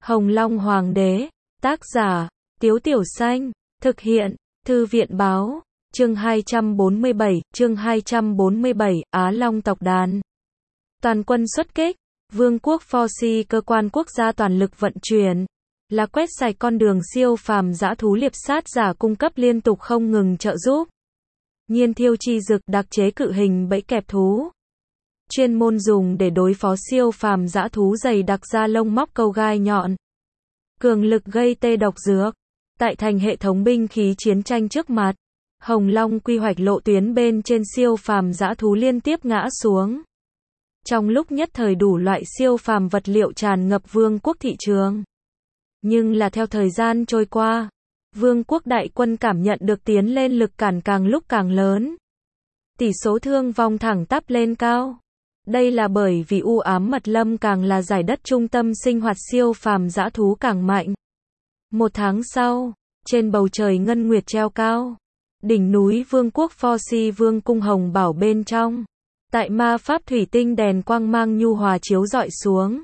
Hồng Long Hoàng đế, tác giả, Tiếu Tiểu Xanh, thực hiện, Thư viện báo, chương 247, Á Long tộc đàn. Toàn quân xuất kích, Vương quốc Forci cơ quan quốc gia toàn lực vận chuyển, là quét sạch con đường siêu phàm dã thú liệp sát giả cung cấp liên tục không ngừng trợ giúp. Nhiên thiêu chi dực đặc chế cự hình bẫy kẹp thú. Chuyên môn dùng để đối phó siêu phàm dã thú dày đặc da lông móc câu gai nhọn. Cường lực gây tê độc dược. Tại thành hệ thống binh khí chiến tranh trước mặt, Hồng Long quy hoạch lộ tuyến bên trên siêu phàm dã thú liên tiếp ngã xuống. Trong lúc nhất thời đủ loại siêu phàm vật liệu tràn ngập vương quốc thị trường. Nhưng là theo thời gian trôi qua, vương quốc đại quân cảm nhận được tiến lên lực cản càng lúc càng lớn. Tỷ số thương vong thẳng tắp lên cao. Đây là bởi vì u ám mật lâm càng là giải đất trung tâm sinh hoạt siêu phàm dã thú càng mạnh. Một tháng sau, trên bầu trời ngân nguyệt treo cao, đỉnh núi vương quốc Forci vương cung Hồng Bảo bên trong, tại ma pháp thủy tinh đèn quang mang nhu hòa chiếu rọi xuống.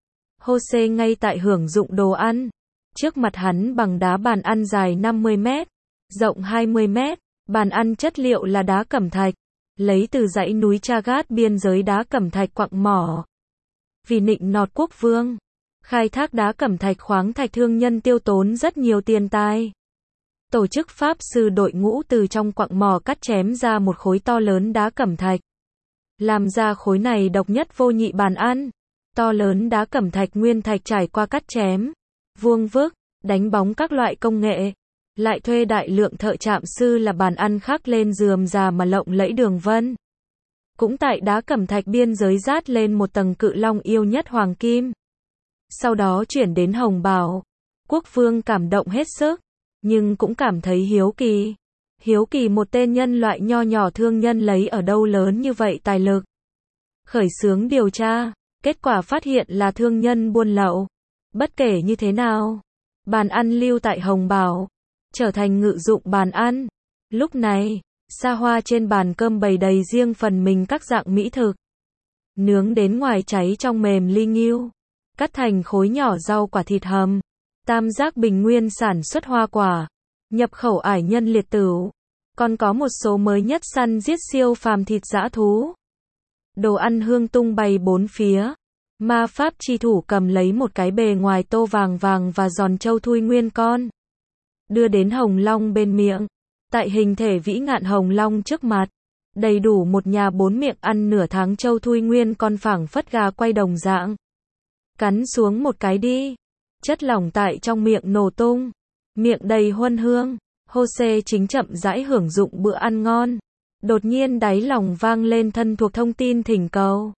Jose ngay tại hưởng dụng đồ ăn, trước mặt hắn bằng đá bàn ăn dài 50 mét, rộng 20 mét, bàn ăn chất liệu là đá cẩm thạch, lấy từ dãy núi Chagat biên giới đá cẩm thạch quặng mỏ. Vì nịnh nọt quốc vương, khai thác đá cẩm thạch khoáng thạch thương nhân tiêu tốn rất nhiều tiền tài. Tổ chức pháp sư đội ngũ từ trong quặng mỏ cắt chém ra một khối to lớn đá cẩm thạch. Làm ra khối này độc nhất vô nhị bàn ăn. To lớn đá cẩm thạch nguyên thạch trải qua cắt chém, vuông vức, đánh bóng các loại công nghệ. Lại thuê đại lượng thợ chạm sư là bàn ăn khắc lên rườm rà mà lộng lẫy đường vân. Cũng tại đá cẩm thạch biên giới dát lên một tầng cự long yêu nhất hoàng kim. Sau đó chuyển đến Hồng Bảo. Quốc vương cảm động hết sức, nhưng cũng cảm thấy hiếu kỳ. Hiếu kỳ một tên nhân loại nho nhỏ thương nhân lấy ở đâu lớn như vậy tài lực. Khởi xướng điều tra, kết quả phát hiện là thương nhân buôn lậu. Bất kể như thế nào, bàn ăn lưu tại Hồng Bảo, trở thành ngự dụng bàn ăn. Lúc này, xa hoa trên bàn cơm bày đầy riêng phần mình các dạng mỹ thực. Nướng đến ngoài cháy trong mềm li nghiêu. Cắt thành khối nhỏ rau quả thịt hầm. Tam giác bình nguyên sản xuất hoa quả. Nhập khẩu ải nhân liệt tửu. Còn có một số mới nhất săn giết siêu phàm thịt dã thú. Đồ ăn hương tung bày bốn phía. Ma pháp chi thủ cầm lấy một cái bề ngoài tô vàng vàng và giòn châu thui nguyên con. Đưa đến Hồng Long bên miệng. Tại hình thể vĩ ngạn Hồng Long trước mặt. Đầy đủ một nhà bốn miệng ăn nửa tháng châu thui nguyên con phảng phất gà quay đồng dạng. Cắn xuống một cái đi. Chất lỏng tại trong miệng nổ tung. Miệng đầy huân hương. Jose chính chậm rãi hưởng dụng bữa ăn ngon. Đột nhiên đáy lòng vang lên thân thuộc thông tin thỉnh cầu.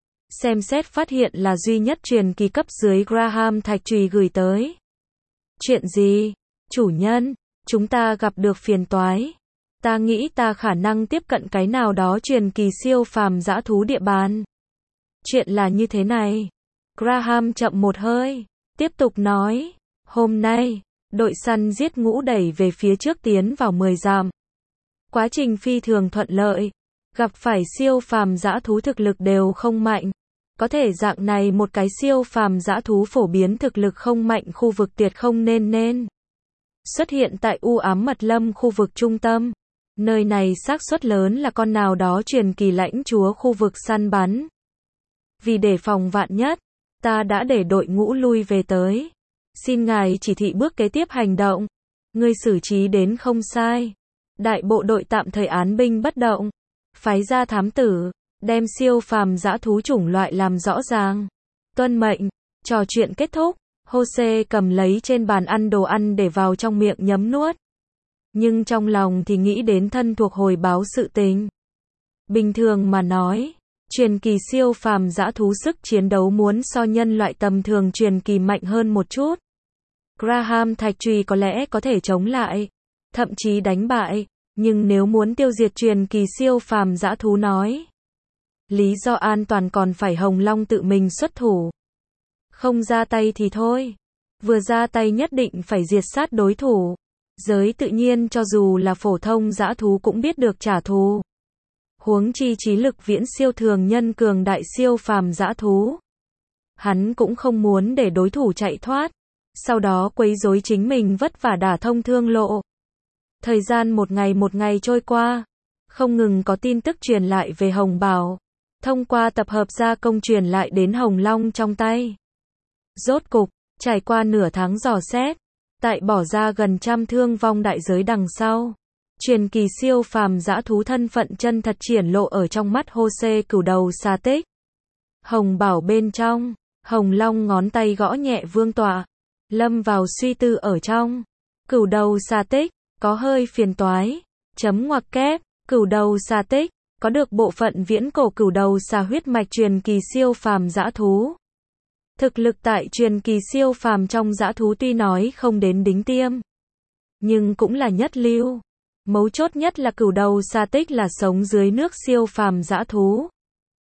Xem xét phát hiện là duy nhất truyền kỳ cấp dưới Graham thạch chùy gửi tới. Chuyện gì? Chủ nhân, chúng ta gặp được phiền toái. Ta nghĩ ta khả năng tiếp cận cái nào đó truyền kỳ siêu phàm dã thú địa bàn. Chuyện là như thế này. Graham chậm một hơi, tiếp tục nói. Hôm nay, đội săn giết ngũ đẩy về phía trước tiến vào 10 dặm. Quá trình phi thường thuận lợi. Gặp phải siêu phàm dã thú thực lực đều không mạnh. Có thể dạng này một cái siêu phàm dã thú phổ biến thực lực không mạnh khu vực tuyệt không nên. Xuất hiện tại u ám mật lâm khu vực trung tâm. Nơi này xác suất lớn là con nào đó truyền kỳ lãnh chúa khu vực săn bắn. Vì đề phòng vạn nhất, ta đã để đội ngũ lui về tới. Xin ngài chỉ thị bước kế tiếp hành động. Ngươi xử trí đến không sai. Đại bộ đội tạm thời án binh bất động. Phái ra thám tử, đem siêu phàm dã thú chủng loại làm rõ ràng. Tuân mệnh. Trò chuyện kết thúc. Jose cầm lấy trên bàn ăn đồ ăn để vào trong miệng nhấm nuốt. Nhưng trong lòng thì nghĩ đến thân thuộc hồi báo sự tình. Bình thường mà nói, truyền kỳ siêu phàm dã thú sức chiến đấu muốn so nhân loại tầm thường truyền kỳ mạnh hơn một chút. Graham thạch chùy có lẽ có thể chống lại, thậm chí đánh bại, nhưng nếu muốn tiêu diệt truyền kỳ siêu phàm dã thú nói, lý do an toàn còn phải Hồng Long tự mình xuất thủ. Không ra tay thì thôi, vừa ra tay nhất định phải diệt sát đối thủ. Giới tự nhiên cho dù là phổ thông dã thú cũng biết được trả thù. Huống chi trí lực viễn siêu thường nhân cường đại siêu phàm dã thú. Hắn cũng không muốn để đối thủ chạy thoát, sau đó quấy rối chính mình vất vả đả thông thương lộ. Thời gian một ngày trôi qua, không ngừng có tin tức truyền lại về Hồng Bảo, thông qua tập hợp gia công truyền lại đến Hồng Long trong tay. Rốt cục, trải qua nửa tháng dò xét, tại bỏ ra gần 100 thương vong đại giới đằng sau, truyền kỳ siêu phàm dã thú thân phận chân thật triển lộ ở trong mắt Jose cửu đầu xà tích. Hồng Bảo bên trong, Hồng Long ngón tay gõ nhẹ vương tọa, lâm vào suy tư ở trong. Cửu đầu xà tích, có hơi phiền toái. Ngoặc kép, cửu đầu xà tích, có được bộ phận viễn cổ cửu đầu xà huyết mạch truyền kỳ siêu phàm dã thú. Thực lực tại truyền kỳ siêu phàm trong dã thú tuy nói không đến đỉnh tiêm, nhưng cũng là nhất lưu. Mấu chốt nhất là cửu đầu xà tích là sống dưới nước siêu phàm dã thú.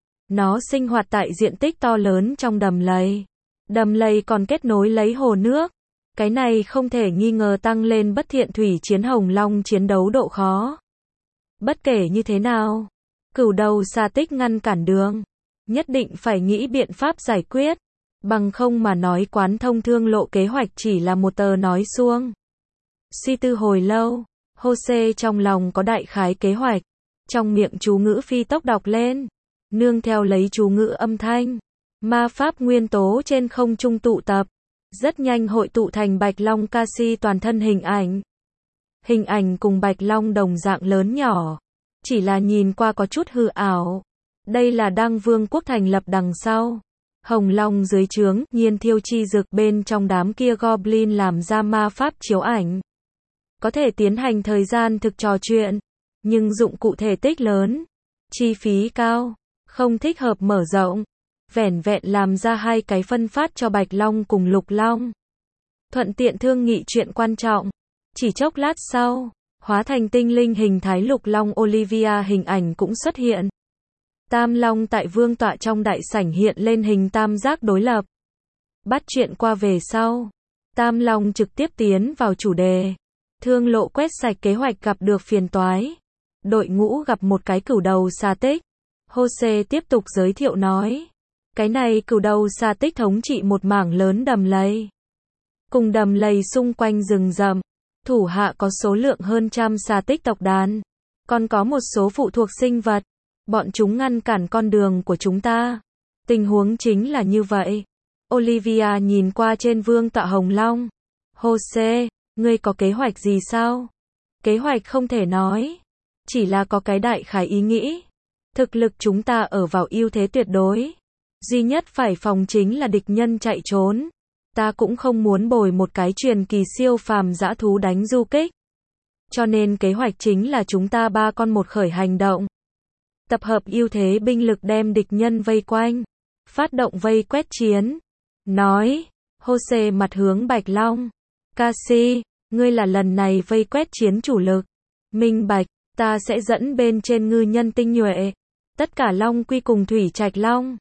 Nó sinh hoạt tại diện tích to lớn trong đầm lầy. Đầm lầy còn kết nối lấy hồ nước. Cái này không thể nghi ngờ tăng lên bất thiện thủy chiến Hồng Long chiến đấu độ khó. Bất kể như thế nào, cửu đầu xà tích ngăn cản đường, nhất định phải nghĩ biện pháp giải quyết, bằng không mà nói quán thông thương lộ kế hoạch chỉ là một tờ nói suông. Suy tư hồi lâu, Jose trong lòng có đại khái kế hoạch, trong miệng chú ngữ phi tốc đọc lên, nương theo lấy chú ngữ âm thanh, ma pháp nguyên tố trên không trung tụ tập, rất nhanh hội tụ thành Bạch Long Casi toàn thân hình ảnh. Hình ảnh cùng Bạch Long đồng dạng lớn nhỏ, chỉ là nhìn qua có chút hư ảo. Đây là Đăng Vương quốc thành lập đằng sau. Hồng Long dưới trướng, Nhiên Thiêu Chi Dực bên trong đám kia Goblin làm ra ma pháp chiếu ảnh. Có thể tiến hành thời gian thực trò chuyện, nhưng dụng cụ thể tích lớn, chi phí cao, không thích hợp mở rộng. Vẻn vẹn làm ra 2 cái phân phát cho Bạch Long cùng Lục Long. Thuận tiện thương nghị chuyện quan trọng. Chỉ chốc lát sau, hóa thành tinh linh hình thái Lục Long Olivia hình ảnh cũng xuất hiện. Tam Long tại vương tọa trong đại sảnh hiện lên hình tam giác đối lập. Bắt chuyện qua về sau, Tam Long trực tiếp tiến vào chủ đề. Thương lộ quét sạch kế hoạch gặp được phiền toái. Đội ngũ gặp một cái cửu đầu xà tích. Jose tiếp tục giới thiệu nói. Cái này cửu đầu xà tích thống trị một mảng lớn đầm lầy. Cùng đầm lầy xung quanh rừng rậm, thủ hạ có số lượng hơn 100 xà tích tộc đàn. Còn có một số phụ thuộc sinh vật. Bọn chúng ngăn cản con đường của chúng ta. Tình huống chính là như vậy. Olivia nhìn qua trên vương tọa Hồng Long. Jose, ngươi có kế hoạch gì sao? Kế hoạch không thể nói. Chỉ là có cái đại khái ý nghĩ. Thực lực chúng ta ở vào ưu thế tuyệt đối. Duy nhất phải phòng chính là địch nhân chạy trốn. Ta cũng không muốn bồi một cái truyền kỳ siêu phàm dã thú đánh du kích. Cho nên kế hoạch chính là chúng ta 3 con một khởi hành động. Tập hợp ưu thế binh lực đem địch nhân vây quanh. Phát động vây quét chiến. Nói. Jose mặt hướng Bạch Long. Casi, ngươi là lần này vây quét chiến chủ lực. Minh bạch, ta sẽ dẫn bên trên ngư nhân tinh nhuệ. Tất cả Long quy cùng Thủy Trạch Long.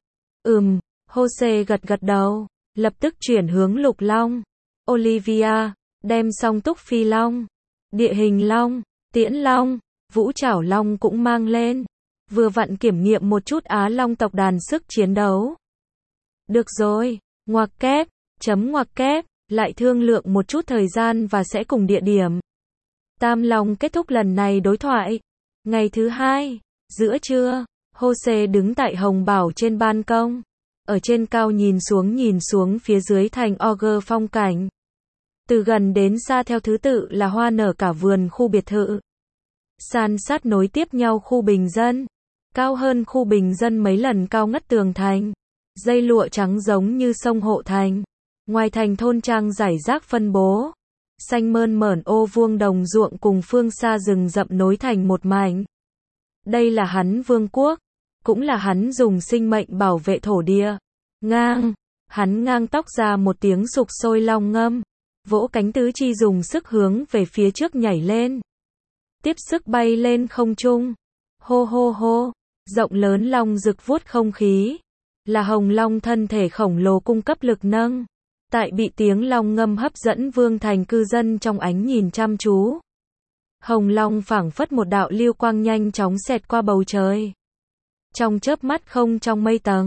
Jose gật đầu, lập tức chuyển hướng Lục Long. Olivia, đem song túc phi long, địa hình long, tiễn long, vũ trảo long cũng mang lên. Vừa vặn kiểm nghiệm một chút Á Long tộc đàn sức chiến đấu. Được rồi, ngoặc kép, ngoặc kép, lại thương lượng một chút thời gian và sẽ cùng địa điểm. Tam Long kết thúc lần này đối thoại. Ngày thứ 2, giữa trưa, Jose đứng tại Hồng Bảo trên ban công. Ở trên cao nhìn xuống phía dưới thành Ogre phong cảnh. Từ gần đến xa theo thứ tự là hoa nở cả vườn khu biệt thự. San sát nối tiếp nhau khu bình dân. Cao hơn khu bình dân mấy lần cao ngất tường thành. Dây lụa trắng giống như sông hộ thành. Ngoài thành thôn trang rải rác phân bố. Xanh mơn mởn ô vuông đồng ruộng cùng phương xa rừng rậm nối thành một mảnh. Đây là hắn vương quốc. Cũng là hắn dùng sinh mệnh bảo vệ thổ địa. Ngang. Hắn ngang tóc ra một tiếng sục sôi long ngâm. Vỗ cánh tứ chi dùng sức hướng về phía trước nhảy lên. Tiếp sức bay lên không trung. Hô hô hô. Rộng lớn long rực vuốt không khí. Là hồng long thân thể khổng lồ cung cấp lực nâng. Tại bị tiếng long ngâm hấp dẫn vương thành cư dân trong ánh nhìn chăm chú. Hồng long phảng phất một đạo lưu quang nhanh chóng xẹt qua bầu trời. Trong chớp mắt không trong mây tầng.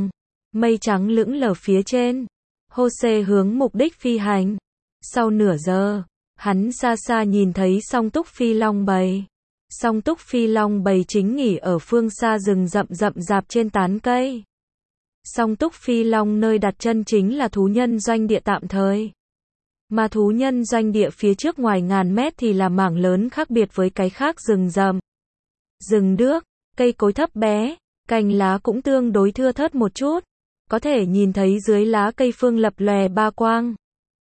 Mây trắng lững lờ phía trên. Jose hướng mục đích phi hành. Sau nửa giờ, hắn xa xa nhìn thấy song túc phi long bầy. Song túc phi long bầy chính nghỉ ở phương xa rừng rậm rậm rạp trên tán cây. Song túc phi long nơi đặt chân chính là thú nhân doanh địa tạm thời. Mà thú nhân doanh địa phía trước ngoài ngàn mét thì là mảng lớn khác biệt với cái khác rừng rậm. Rừng đước, cây cối thấp bé, cành lá cũng tương đối thưa thớt một chút. Có thể nhìn thấy dưới lá cây phương lập lòe ba quang.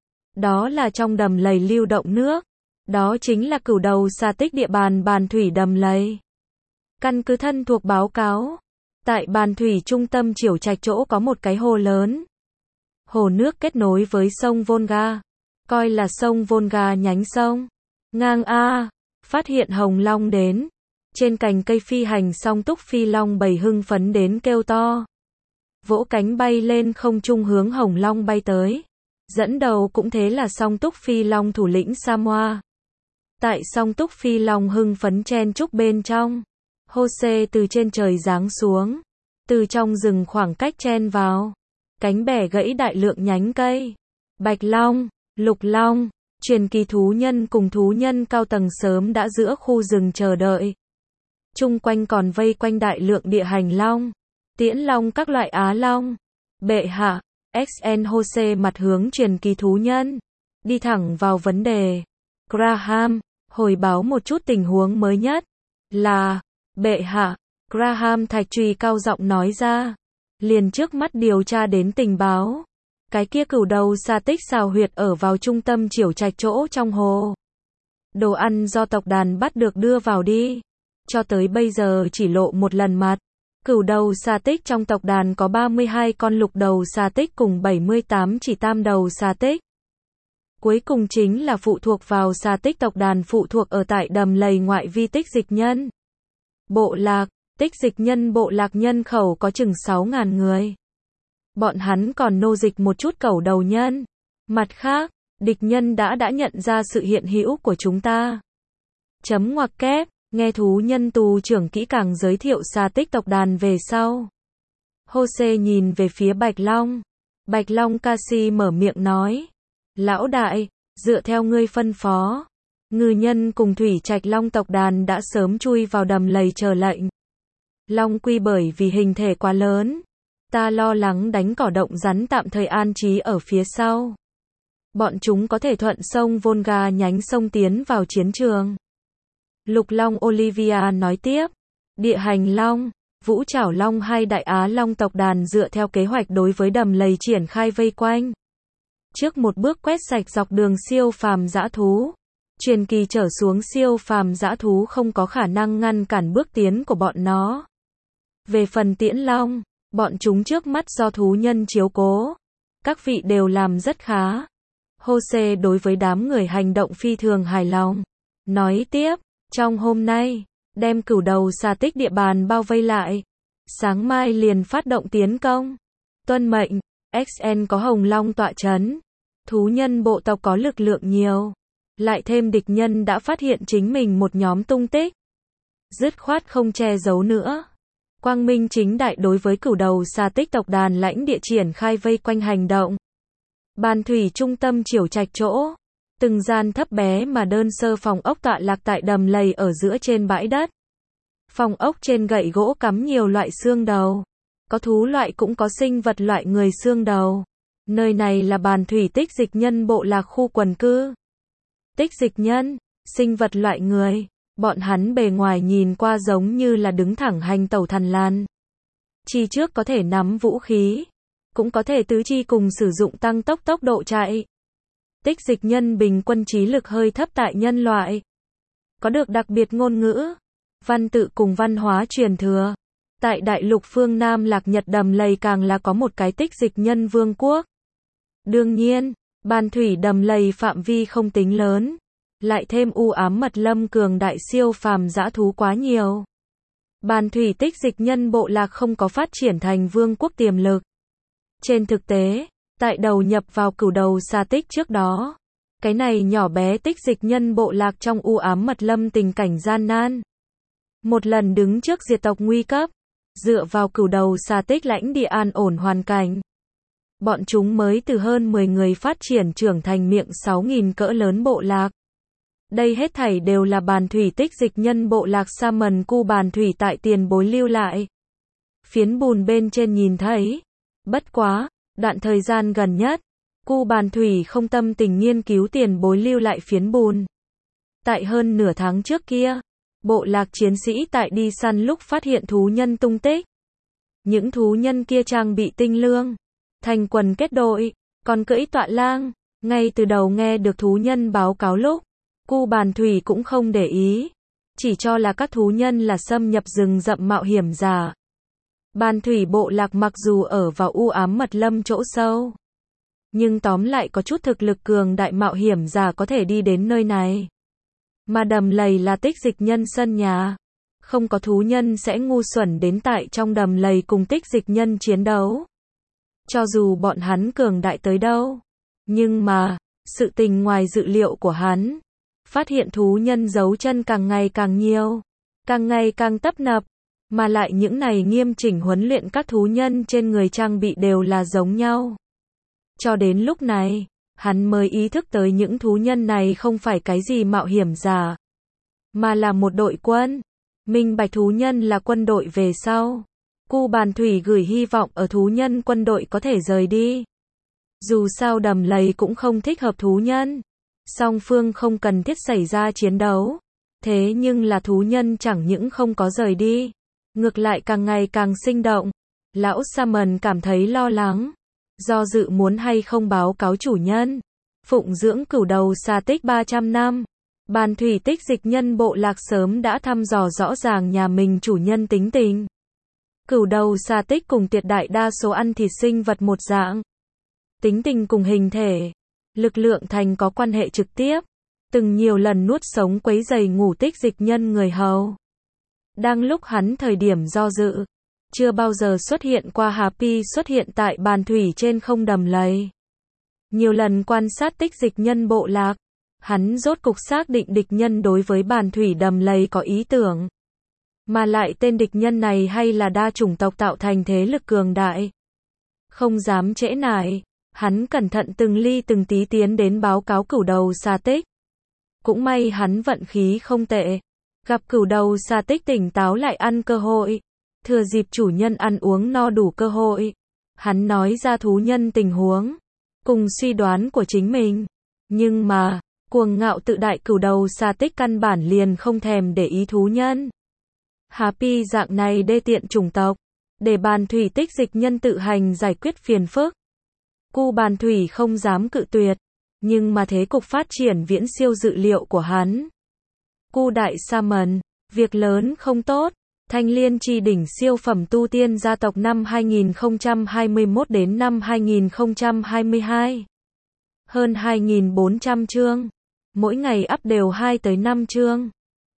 Đó là trong đầm lầy lưu động nước. Đó chính là cửu đầu xà tích địa bàn Bàn Thủy đầm lầy. Căn cứ thân thuộc báo cáo. Tại Bàn Thủy trung tâm Chiểu Trạch chỗ có một cái hồ lớn. Hồ nước kết nối với sông Volga. Coi là sông Volga nhánh sông. Ngang A. Phát hiện hồng long đến. Trên cành cây phi hành song túc phi long bầy hưng phấn đến kêu to. Vỗ cánh bay lên không trung hướng hồng long bay tới. Dẫn đầu cũng thế là song túc phi long thủ lĩnh Samoa. Tại song túc phi long hưng phấn chen chúc bên trong. Jose từ trên trời giáng xuống. Từ trong rừng khoảng cách chen vào. Cánh bẻ gãy đại lượng nhánh cây. Bạch long, lục long, truyền kỳ thú nhân cùng thú nhân cao tầng sớm đã giữa khu rừng chờ đợi. Chung quanh còn vây quanh đại lượng địa hành long, tiễn long các loại á long. Bệ hạ, XN Jose mặt hướng truyền kỳ thú nhân. Đi thẳng vào vấn đề. Graham, hồi báo một chút tình huống mới nhất. Là, bệ hạ, Graham thạch truy cao giọng nói ra. Liền trước mắt điều tra đến tình báo. Cái kia cửu đầu xà tích xào huyệt ở vào trung tâm Chiểu Trạch chỗ trong hồ. Đồ ăn do tộc đàn bắt được đưa vào đi. Cho tới bây giờ chỉ lộ một lần mặt. Cửu đầu xà tích trong tộc đàn có 32 con lục đầu xà tích cùng 78 chỉ tam đầu xà tích. Cuối cùng chính là phụ thuộc vào xà tích tộc đàn phụ thuộc ở tại đầm lầy ngoại vi tích dịch nhân. Bộ lạc, tích dịch nhân bộ lạc nhân khẩu có chừng 6.000 người. Bọn hắn còn nô dịch một chút cẩu đầu nhân. Mặt khác, địch nhân đã nhận ra sự hiện hữu của chúng ta. Chấm ngoặc kép, nghe thú nhân tù trưởng kỹ càng giới thiệu xà tích tộc đàn về sau. Jose nhìn về phía Bạch Long. Bạch Long Casi mở miệng nói. Lão đại, dựa theo ngươi phân phó. Ngư nhân cùng thủy trạch long tộc đàn đã sớm chui vào đầm lầy chờ lệnh. Long quy bởi vì hình thể quá lớn. Ta lo lắng đánh cỏ động rắn tạm thời an trí ở phía sau. Bọn chúng có thể thuận sông Volga nhánh sông tiến vào chiến trường. Lục Long Olivia nói tiếp. Địa hành long, Vũ Trảo Long hay Đại Á Long tộc đàn dựa theo kế hoạch đối với đầm lầy triển khai vây quanh. Trước một bước quét sạch dọc đường siêu phàm dã thú. Truyền kỳ trở xuống siêu phàm dã thú không có khả năng ngăn cản bước tiến của bọn nó. Về phần tiễn long, bọn chúng trước mắt do thú nhân chiếu cố. Các vị đều làm rất khá. Jose đối với đám người hành động phi thường hài lòng. Nói tiếp, trong hôm nay, đem cửu đầu xà tích địa bàn bao vây lại. Sáng mai liền phát động tiến công. Tuân mệnh, XN có hồng long tọa chấn. Thú nhân bộ tộc có lực lượng nhiều. Lại thêm địch nhân đã phát hiện chính mình một nhóm tung tích. Dứt khoát không che giấu nữa. Quang minh chính đại đối với cửu đầu xà tích tộc đàn lãnh địa triển khai vây quanh hành động. Bàn Thủy trung tâm Chiểu Trạch chỗ. Từng gian thấp bé mà đơn sơ phòng ốc tọa lạc tại đầm lầy ở giữa trên bãi đất. Phòng ốc trên gậy gỗ cắm nhiều loại xương đầu. Có thú loại cũng có sinh vật loại người xương đầu. Nơi này là Bàn Thủy tích dịch nhân bộ lạc khu quần cư. Tích dịch nhân, sinh vật loại người. Bọn hắn bề ngoài nhìn qua giống như là đứng thẳng hành tẩu thằn lằn. Chi trước có thể nắm vũ khí. Cũng có thể tứ chi cùng sử dụng tăng tốc độ chạy. Tích dịch nhân bình quân trí lực hơi thấp tại nhân loại. Có được đặc biệt ngôn ngữ, văn tự cùng văn hóa truyền thừa. Tại đại lục phương Nam Lạc Nhật đầm lầy càng là có một cái tích dịch nhân vương quốc. Đương nhiên, Bàn Thủy đầm lầy phạm vi không tính lớn. Lại thêm u ám mật lâm cường đại siêu phàm dã thú quá nhiều. Bàn Thủy tích dịch nhân bộ lạc không có phát triển thành vương quốc tiềm lực. Trên thực tế, tại đầu nhập vào cửu đầu xà tích trước đó, cái này nhỏ bé tích dịch nhân bộ lạc trong u ám mật lâm tình cảnh gian nan. Một lần đứng trước diệt tộc nguy cấp, dựa vào cửu đầu xà tích lãnh địa an ổn hoàn cảnh. Bọn chúng mới từ hơn 10 người phát triển trưởng thành miệng 6.000 cỡ lớn bộ lạc. Đây hết thảy đều là bàn thủy tích dịch nhân bộ lạc Sa Mần Cu bàn thủy tại tiền bối lưu lại. Phiến bùn bên trên nhìn thấy. Bất quá, đoạn thời gian gần nhất, Cu bàn thủy không tâm tình nghiên cứu tiền bối lưu lại phiến bùn. Tại hơn nửa tháng trước kia, bộ lạc chiến sĩ tại đi săn lúc phát hiện thú nhân tung tích. Những thú nhân kia trang bị tinh lương, thành quần kết đội, còn cưỡi tọa lang. Ngay từ đầu nghe được thú nhân báo cáo lúc, Cu bàn thủy cũng không để ý, chỉ cho là các thú nhân là xâm nhập rừng rậm mạo hiểm giả. Bàn thủy bộ lạc mặc dù ở vào u ám mật lâm chỗ sâu, nhưng tóm lại có chút thực lực cường đại mạo hiểm giả có thể đi đến nơi này. Mà đầm lầy là tích dịch nhân sân nhà. Không có thú nhân sẽ ngu xuẩn đến tại trong đầm lầy cùng tích dịch nhân chiến đấu. Cho dù bọn hắn cường đại tới đâu. Nhưng mà, sự tình ngoài dự liệu của hắn. Phát hiện thú nhân giấu chân càng ngày càng nhiều. Càng ngày càng tấp nập. Mà lại những này nghiêm chỉnh huấn luyện các thú nhân trên người trang bị đều là giống nhau. Cho đến lúc này, hắn mới ý thức tới những thú nhân này không phải cái gì mạo hiểm giả, mà là một đội quân. Minh bạch thú nhân là quân đội về sau. Cu bàn thủy gửi hy vọng ở thú nhân quân đội có thể rời đi. Dù sao đầm lầy cũng không thích hợp thú nhân. Song phương không cần thiết xảy ra chiến đấu. Thế nhưng là thú nhân chẳng những không có rời đi, ngược lại càng ngày càng sinh động. Lão Sa Mần cảm thấy lo lắng. Do dự muốn hay không báo cáo chủ nhân. Phụng dưỡng cửu đầu xà tích 300 năm. Bàn thủy tích dịch nhân bộ lạc sớm đã thăm dò rõ ràng nhà mình chủ nhân tính tình. Cửu đầu xà tích cùng tuyệt đại đa số ăn thịt sinh vật một dạng. Tính tình cùng hình thể, lực lượng thành có quan hệ trực tiếp. Từng nhiều lần nuốt sống quấy rầy ngủ tích dịch nhân người hầu. Đang lúc hắn thời điểm do dự, chưa bao giờ xuất hiện qua Happy xuất hiện tại bàn thủy trên không đầm lầy. Nhiều lần quan sát tích dịch nhân bộ lạc, hắn rốt cục xác định địch nhân đối với bàn thủy đầm lầy có ý tưởng. Mà lại tên địch nhân này hay là đa chủng tộc tạo thành thế lực cường đại. Không dám trễ nải, hắn cẩn thận từng ly từng tí tiến đến báo cáo cửu đầu xà tích. Cũng may hắn vận khí không tệ, gặp cửu đầu xà tích tỉnh táo lại ăn cơ hội. Thừa dịp chủ nhân ăn uống no đủ cơ hội, hắn nói ra thú nhân tình huống, cùng suy đoán của chính mình. Nhưng mà, cuồng ngạo tự đại cửu đầu xà tích căn bản liền không thèm để ý thú nhân. Happy dạng này đê tiện chủng tộc, để bàn thủy tích dịch nhân tự hành giải quyết phiền phức. Cu bàn thủy không dám cự tuyệt, nhưng mà thế cục phát triển viễn siêu dự liệu của hắn. Cu đại Sa Mần, việc lớn không tốt. Thanh Liên Chi đỉnh siêu phẩm tu tiên gia tộc năm 2021 đến năm 2022. Hơn 2.400 chương. Mỗi ngày up đều 2 tới 5 chương.